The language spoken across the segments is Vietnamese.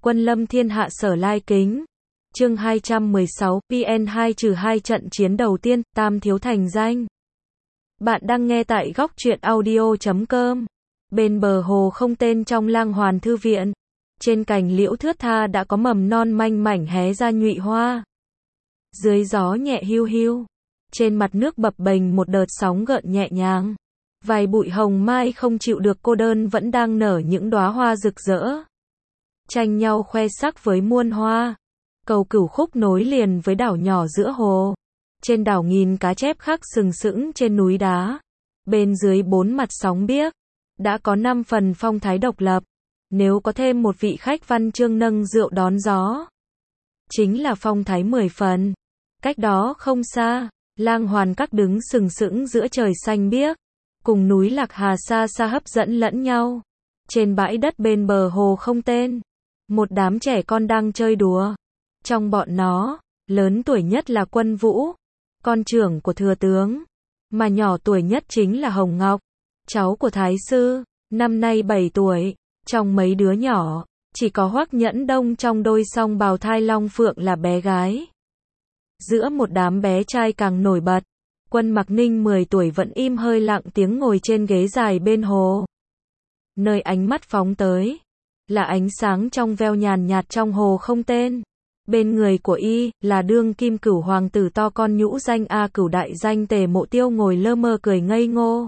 Quân lâm thiên hạ sở lai kính. Chương 216, PN2-2 trận chiến đầu tiên, Tam thiếu thành danh. Bạn đang nghe tại góc truyện audio.com. Bên bờ hồ không tên trong Lang Hoàn thư viện, trên cành liễu thướt tha đã có mầm non manh mảnh hé ra nhụy hoa. Dưới gió nhẹ hiu hiu, trên mặt nước bập bềnh một đợt sóng gợn nhẹ nhàng. Vài bụi hồng mai không chịu được cô đơn vẫn đang nở những đóa hoa rực rỡ, tranh nhau khoe sắc với muôn hoa. Cầu Cửu Khúc nối liền với đảo nhỏ giữa hồ. Trên đảo nghìn cá chép khắc sừng sững trên núi đá. Bên dưới bốn mặt sóng biếc, đã có 5 phần phong thái độc lập. Nếu có thêm một vị khách văn chương nâng rượu đón gió, chính là phong thái 10 phần. Cách đó không xa, Lang Hoàn Các đứng sừng sững giữa trời xanh biếc, cùng núi Lạc Hà xa xa hấp dẫn lẫn nhau. Trên bãi đất bên bờ hồ không tên, một đám trẻ con đang chơi đùa. Trong bọn nó, lớn tuổi nhất là Quân Vũ, con trưởng của thừa tướng, mà nhỏ tuổi nhất chính là Hồng Ngọc, cháu của thái sư, năm nay 7 tuổi. Trong mấy đứa nhỏ, chỉ có Hoắc Nhẫn Đông trong đôi song bào thai long phượng là bé gái. Giữa một đám bé trai càng nổi bật, Quân Mặc Ninh 10 tuổi vẫn im hơi lặng tiếng ngồi trên ghế dài bên hồ. Nơi ánh mắt phóng tới, là ánh sáng trong veo nhàn nhạt trong hồ không tên. Bên người của y, là đương kim cửu hoàng tử to con nhũ danh A Cửu đại danh Tề Mộ Tiêu ngồi lơ mơ cười ngây ngô.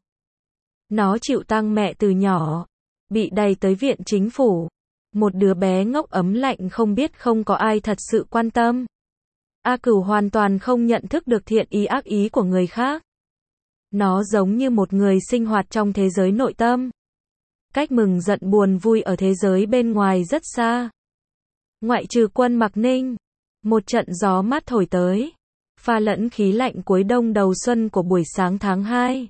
Nó chịu tang mẹ từ nhỏ, bị đày tới viện chính phủ. Một đứa bé ngốc ấm lạnh không biết không có ai thật sự quan tâm. A Cửu hoàn toàn không nhận thức được thiện ý ác ý của người khác. Nó giống như một người sinh hoạt trong thế giới nội tâm. Cách mừng giận buồn vui ở thế giới bên ngoài rất xa. Ngoại trừ Quân Mặc Ninh, một trận gió mát thổi tới, pha lẫn khí lạnh cuối đông đầu xuân của buổi sáng tháng 2.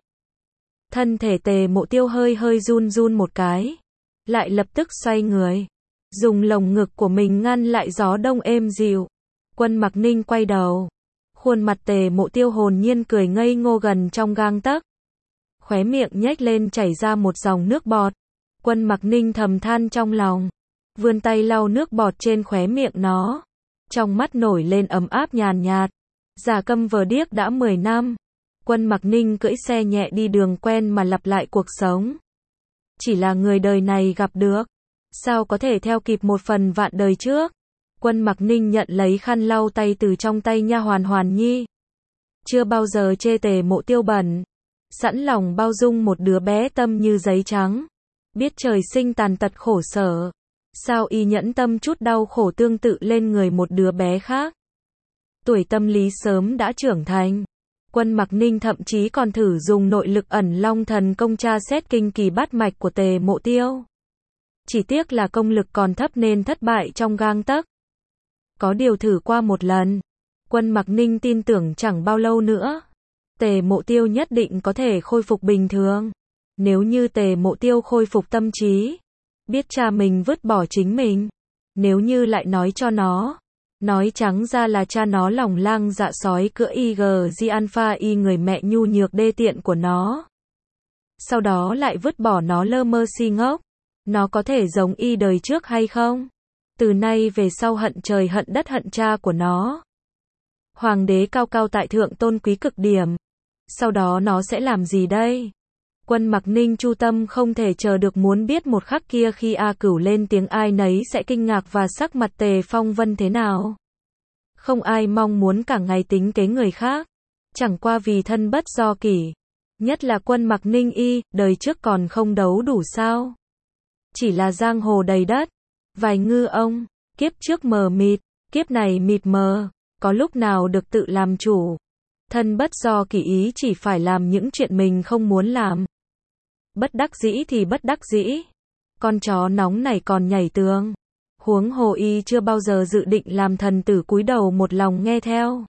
Thân thể Tề Mộ Tiêu hơi hơi run run một cái, lại lập tức xoay người, dùng lồng ngực của mình ngăn lại gió đông êm dịu. Quân Mặc Ninh quay đầu, khuôn mặt Tề Mộ Tiêu hồn nhiên cười ngây ngô gần trong gang tấc, khóe miệng nhếch lên chảy ra một dòng nước bọt. Quân Mặc Ninh thầm than trong lòng, vươn tay lau nước bọt trên khóe miệng nó, trong mắt nổi lên ấm áp nhàn nhạt. Già câm vờ điếc đã 10 năm, Quân Mặc Ninh cưỡi xe nhẹ đi đường quen mà lặp lại cuộc sống. Chỉ là người đời này gặp được, sao có thể theo kịp một phần vạn đời trước. Quân Mặc Ninh nhận lấy khăn lau tay từ trong tay nha hoàn Hoàn Nhi. Chưa bao giờ chê Tề Mộ Tiêu bẩn, sẵn lòng bao dung một đứa bé tâm như giấy trắng. Biết trời sinh tàn tật khổ sở, sao y nhẫn tâm chút đau khổ tương tự lên người một đứa bé khác. Tuổi tâm lý sớm đã trưởng thành, Quân Mặc Ninh thậm chí còn thử dùng nội lực ẩn long thần công tra xét kinh kỳ bát mạch của Tề Mộ Tiêu. Chỉ tiếc là công lực còn thấp nên thất bại trong gang tấc. Có điều thử qua một lần, Quân Mặc Ninh tin tưởng chẳng bao lâu nữa, Tề Mộ Tiêu nhất định có thể khôi phục bình thường. Nếu như Tề Mộ Tiêu khôi phục tâm trí, biết cha mình vứt bỏ chính mình, nếu như lại nói cho nó, nói trắng ra là cha nó lòng lang dạ sói cỡ IG Alpha Y người mẹ nhu nhược đê tiện của nó. Sau đó lại vứt bỏ nó lơ mơ si ngốc, nó có thể giống y đời trước hay không? Từ nay về sau hận trời hận đất hận cha của nó. Hoàng đế cao cao tại thượng tôn quý cực điểm. Sau đó nó sẽ làm gì đây? Quân Mặc Ninh chu tâm không thể chờ được muốn biết một khắc kia khi A Cửu lên tiếng ai nấy sẽ kinh ngạc và sắc mặt Tề Phong Vân thế nào. Không ai mong muốn cả ngày tính kế người khác, chẳng qua vì thân bất do kỷ. Nhất là Quân Mặc Ninh y, đời trước còn không đấu đủ sao? Chỉ là giang hồ đầy đất, vài ngư ông, kiếp trước mờ mịt, kiếp này mịt mờ, có lúc nào được tự làm chủ. Thân bất do kỷ ý chỉ phải làm những chuyện mình không muốn làm. Bất đắc dĩ thì bất đắc dĩ. Con chó nóng này còn nhảy tường. Huống hồ y chưa bao giờ dự định làm thần tử cúi đầu một lòng nghe theo.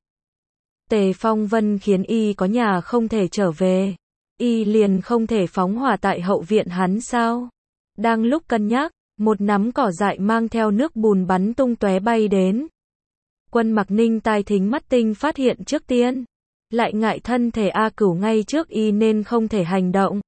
Tề Phong Vân khiến y có nhà không thể trở về. Y liền không thể phóng hỏa tại hậu viện hắn sao? Đang lúc cân nhắc, một nắm cỏ dại mang theo nước bùn bắn tung tóe bay đến. Quân Mặc Ninh tai thính mắt tinh phát hiện trước tiên. Lại ngại thân thể A Cửu ngay trước y nên không thể hành động.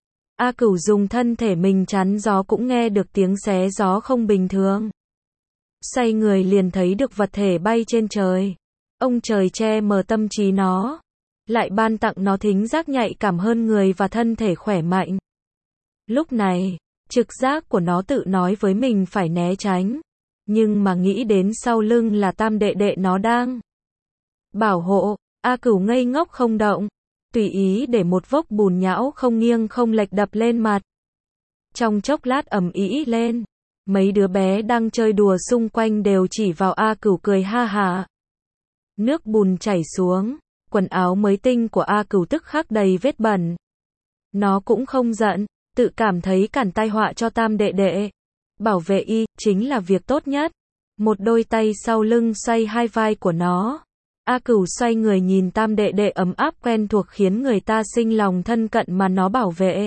A Cửu dùng thân thể mình chắn gió cũng nghe được tiếng xé gió không bình thường. xoay người liền thấy được vật thể bay trên trời. Ông trời che mờ tâm trí nó, lại ban tặng nó thính giác nhạy cảm hơn người và thân thể khỏe mạnh. Lúc này, trực giác của nó tự nói với mình phải né tránh, nhưng mà nghĩ đến sau lưng là tam đệ đệ nó đang bảo hộ, A Cửu ngây ngốc không động, tùy ý để một vốc bùn nhão không nghiêng không lệch đập lên mặt. Trong chốc lát ầm ĩ lên, mấy đứa bé đang chơi đùa xung quanh đều chỉ vào A Cửu cười ha hả. Nước bùn chảy xuống, quần áo mới tinh của A Cửu tức khắc đầy vết bẩn. Nó cũng không giận, tự cảm thấy cản tai họa cho tam đệ đệ. Bảo vệ y, chính là việc tốt nhất. Một đôi tay sau lưng xoay hai vai của nó. A Cửu xoay người nhìn tam đệ đệ ấm áp quen thuộc khiến người ta sinh lòng thân cận mà nó bảo vệ.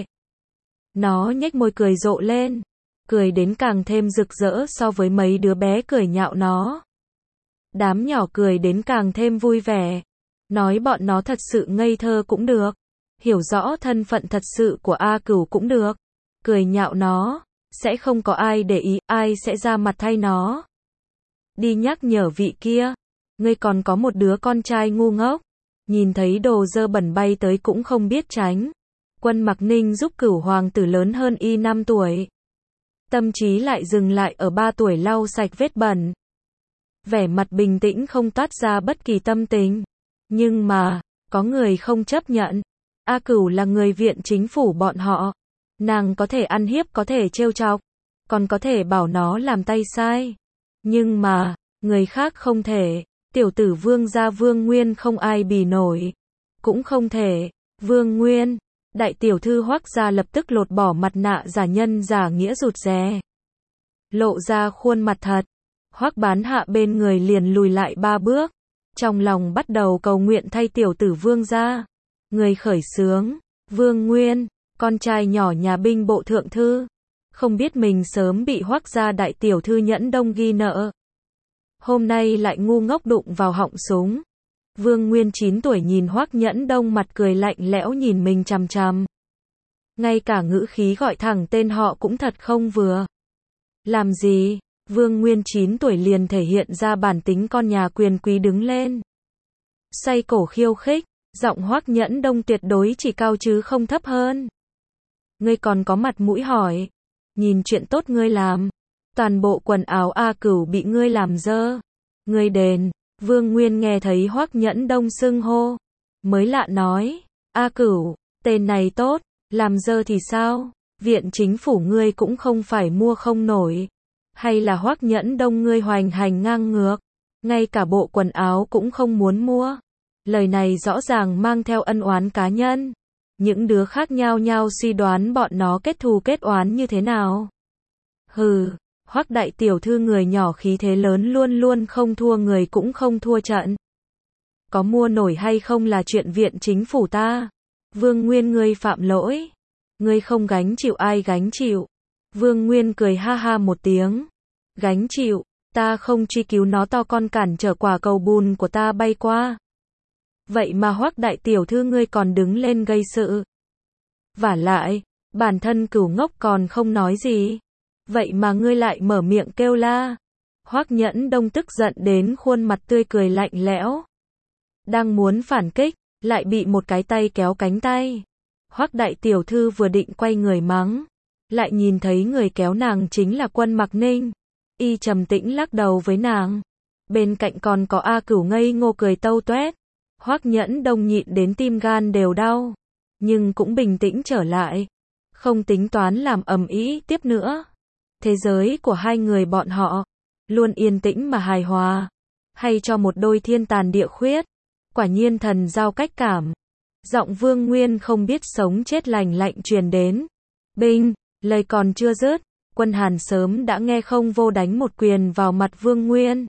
Nó nhếch môi cười rộ lên, cười đến càng thêm rực rỡ so với mấy đứa bé cười nhạo nó. Đám nhỏ cười đến càng thêm vui vẻ. Nói bọn nó thật sự ngây thơ cũng được. Hiểu rõ thân phận thật sự của A Cửu cũng được. Cười nhạo nó, sẽ không có ai để ý, ai sẽ ra mặt thay nó. Đi nhắc nhở vị kia, ngươi còn có một đứa con trai ngu ngốc, nhìn thấy đồ dơ bẩn bay tới cũng không biết tránh. Quân Mặc Ninh giúp Cửu hoàng tử lớn hơn y 5 tuổi. Tâm trí lại dừng lại ở 3 tuổi lau sạch vết bẩn. Vẻ mặt bình tĩnh không toát ra bất kỳ tâm tình. Nhưng mà, có người không chấp nhận. A Cửu là người viện chính phủ bọn họ. Nàng có thể ăn hiếp, có thể trêu chọc, còn có thể bảo nó làm tay sai. Nhưng mà, người khác không thể. Tiểu tử Vương gia Vương Nguyên không ai bì nổi. Cũng không thể. Vương Nguyên, đại tiểu thư Hoắc gia lập tức lột bỏ mặt nạ giả nhân giả nghĩa rụt rè. Lộ ra khuôn mặt thật. Hoắc Bán Hạ bên người liền lùi lại 3 bước. Trong lòng bắt đầu cầu nguyện thay tiểu tử Vương gia. Người khởi xướng, Vương Nguyên, con trai nhỏ nhà binh bộ thượng thư. Không biết mình sớm bị Hoắc gia đại tiểu thư Nhẫn Đông ghi nợ. Hôm nay lại ngu ngốc đụng vào họng súng. Vương Nguyên 9 tuổi nhìn Hoắc Nhẫn Đông mặt cười lạnh lẽo nhìn mình chằm chằm. Ngay cả ngữ khí gọi thẳng tên họ cũng thật không vừa. Làm gì? Vương Nguyên 9 tuổi liền thể hiện ra bản tính con nhà quyền quý đứng lên. Xoay cổ khiêu khích, giọng Hoắc Nhẫn Đông tuyệt đối chỉ cao chứ không thấp hơn. Ngươi còn có mặt mũi hỏi. Nhìn chuyện tốt ngươi làm. Toàn bộ quần áo A Cửu bị ngươi làm dơ. Ngươi đền. Vương Nguyên nghe thấy Hoắc Nhẫn Đông xưng hô. Mới lạ nói. A Cửu, tên này tốt. Làm dơ thì sao? Viện chính phủ ngươi cũng không phải mua không nổi. Hay là Hoắc Nhẫn Đông ngươi hoành hành ngang ngược. Ngay cả bộ quần áo cũng không muốn mua. Lời này rõ ràng mang theo ân oán cá nhân. Những đứa khác nhao nhao suy đoán bọn nó kết thù kết oán như thế nào. Hừ, Hoắc đại tiểu thư người nhỏ khí thế lớn luôn luôn không thua người cũng không thua trận. Có mua nổi hay không là chuyện viện chính phủ ta. Vương Nguyên ngươi phạm lỗi. Ngươi không gánh chịu ai gánh chịu. Vương Nguyên cười ha ha một tiếng. Gánh chịu, ta không truy cứu nó to con cản trở quả cầu bùn của ta bay qua. Vậy mà Hoắc đại tiểu thư ngươi còn đứng lên gây sự. Vả lại, bản thân Cửu ngốc còn không nói gì. Vậy mà ngươi lại mở miệng kêu la. Hoắc Nhẫn Đông tức giận đến khuôn mặt tươi cười lạnh lẽo. Đang muốn phản kích, lại bị một cái tay kéo cánh tay. Hoắc đại tiểu thư vừa định quay người mắng, lại nhìn thấy người kéo nàng chính là Quân Mặc Ninh. Y trầm tĩnh lắc đầu với nàng. Bên cạnh còn có A Cửu ngây ngô cười tâu toét. Hoắc Nhẫn Đông nhịn đến tim gan đều đau, nhưng cũng bình tĩnh trở lại, không tính toán làm ầm ĩ tiếp nữa. Thế giới của hai người bọn họ luôn yên tĩnh mà hài hòa, hay cho một đôi thiên tàn địa khuyết. Quả nhiên thần giao cách cảm. Giọng Vương Nguyên không biết sống chết lành lạnh truyền đến. Binh, lời còn chưa dứt, Quân Hàn sớm đã nghe không vô đánh một quyền vào mặt Vương Nguyên.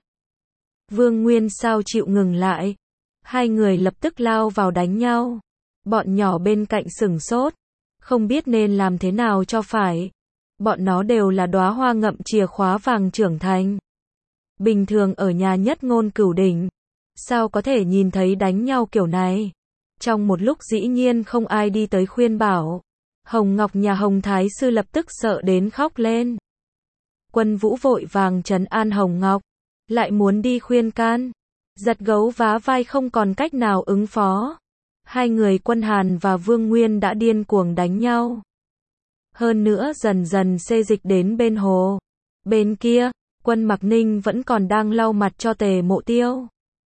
Vương Nguyên sao chịu ngừng lại. Hai người lập tức lao vào đánh nhau. Bọn nhỏ bên cạnh sửng sốt, không biết nên làm thế nào cho phải. Bọn nó đều là đóa hoa ngậm chìa khóa vàng trưởng thành. Bình thường ở nhà Nhất Ngôn Cửu Đỉnh, sao có thể nhìn thấy đánh nhau kiểu này. Trong một lúc dĩ nhiên không ai đi tới khuyên bảo. Hồng Ngọc nhà Hồng Thái Sư lập tức sợ đến khóc lên. Quân Vũ vội vàng trấn an Hồng Ngọc, lại muốn đi khuyên can. Giật gấu vá vai không còn cách nào ứng phó. Hai người Quân Hàn và Vương Nguyên đã điên cuồng đánh nhau. Hơn nữa dần dần xê dịch đến bên hồ. Bên kia, Quân Mặc Ninh vẫn còn đang lau mặt cho Tề Mộ Tiêu.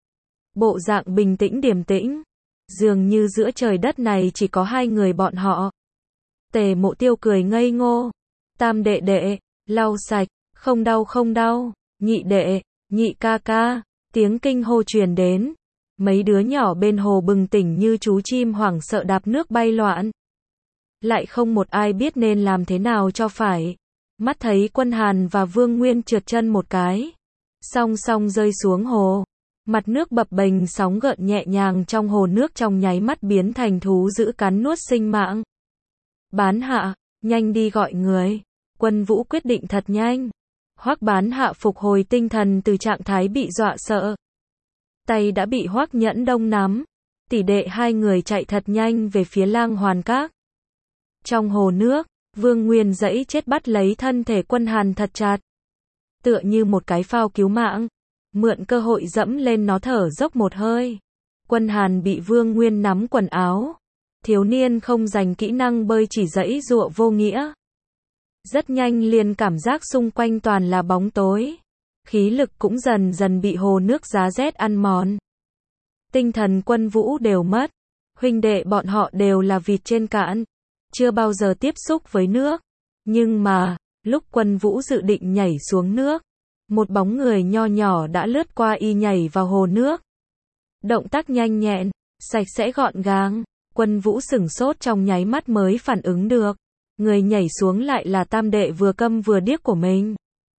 Bộ dạng bình tĩnh điềm tĩnh. Dường như giữa trời đất này chỉ có hai người bọn họ. Tề Mộ Tiêu cười ngây ngô. Tam đệ đệ, lau sạch, không đau không đau. Nhị đệ, nhị ca ca. Tiếng kinh hô truyền đến. Mấy đứa nhỏ bên hồ bừng tỉnh như chú chim hoảng sợ đạp nước bay loạn. Lại không một ai biết nên làm thế nào cho phải. Mắt thấy Quân Hàn và Vương Nguyên trượt chân một cái. Song song rơi xuống hồ. Mặt nước bập bềnh sóng gợn nhẹ nhàng trong hồ nước trong nháy mắt biến thành thú dữ cắn nuốt sinh mạng. Bán Hạ, nhanh đi gọi người. Quân Vũ quyết định thật nhanh. Hoắc Bán Hạ phục hồi tinh thần từ trạng thái bị dọa sợ. Tay đã bị Hoắc Nhẫn Đông nắm. Tỷ đệ hai người chạy thật nhanh về phía Lang Hoàn Các. Trong hồ nước, Vương Nguyên giãy chết bắt lấy thân thể Quân Hàn thật chặt. Tựa như một cái phao cứu mạng. Mượn cơ hội dẫm lên nó thở dốc một hơi. Quân Hàn bị Vương Nguyên nắm quần áo. Thiếu niên không dành kỹ năng bơi chỉ giãy giụa vô nghĩa. Rất nhanh liền cảm giác xung quanh toàn là bóng tối. Khí lực cũng dần dần bị hồ nước giá rét ăn mòn. Tinh thần Quân Vũ đều mất. Huynh đệ bọn họ đều là vịt trên cạn. Chưa bao giờ tiếp xúc với nước. Nhưng mà, lúc Quân Vũ dự định nhảy xuống nước, một bóng người nho nhỏ đã lướt qua y nhảy vào hồ nước. Động tác nhanh nhẹn, sạch sẽ gọn gàng. Quân Vũ sửng sốt trong nháy mắt mới phản ứng được. Người nhảy xuống lại là tam đệ vừa câm vừa điếc của mình.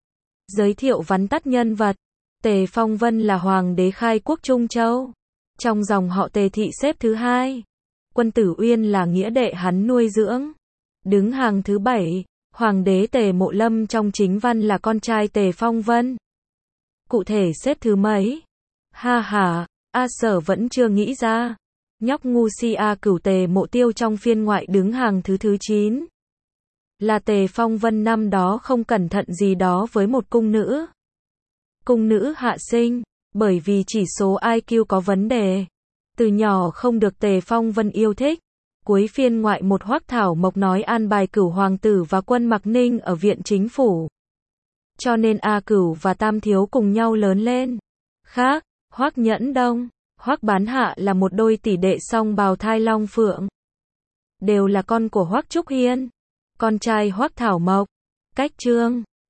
Giới thiệu vắn tắt nhân vật. Tề Phong Vân là hoàng đế khai quốc Trung Châu. Trong dòng họ Tề thị xếp thứ hai. Quân Tử Uyên là nghĩa đệ hắn nuôi dưỡng. Đứng hàng thứ 7, hoàng đế Tề Mộ Lâm trong chính văn là con trai Tề Phong Vân. Cụ thể xếp thứ mấy? Ha ha, A Sở vẫn chưa nghĩ ra. Nhóc ngu si A Cửu Tề Mộ Tiêu trong phiên ngoại đứng hàng thứ 9. Là Tề Phong Vân năm đó không cẩn thận gì đó với một cung nữ. Cung nữ hạ sinh, bởi vì chỉ số IQ có vấn đề. Từ nhỏ không được Tề Phong Vân yêu thích. Cuối phiên ngoại một Hoắc Thảo Mộc nói an bài Cửu hoàng tử và Quân Mặc Ninh ở viện chính phủ. Cho nên A Cửu và Tam thiếu cùng nhau lớn lên. Khác, Hoắc Nhẫn Đông, Hoắc Bán Hạ là một đôi tỷ đệ song bào thai long phượng. Đều là con của Hoắc Trúc Hiên, con trai Hoắc Thảo Mộc. Cách Trương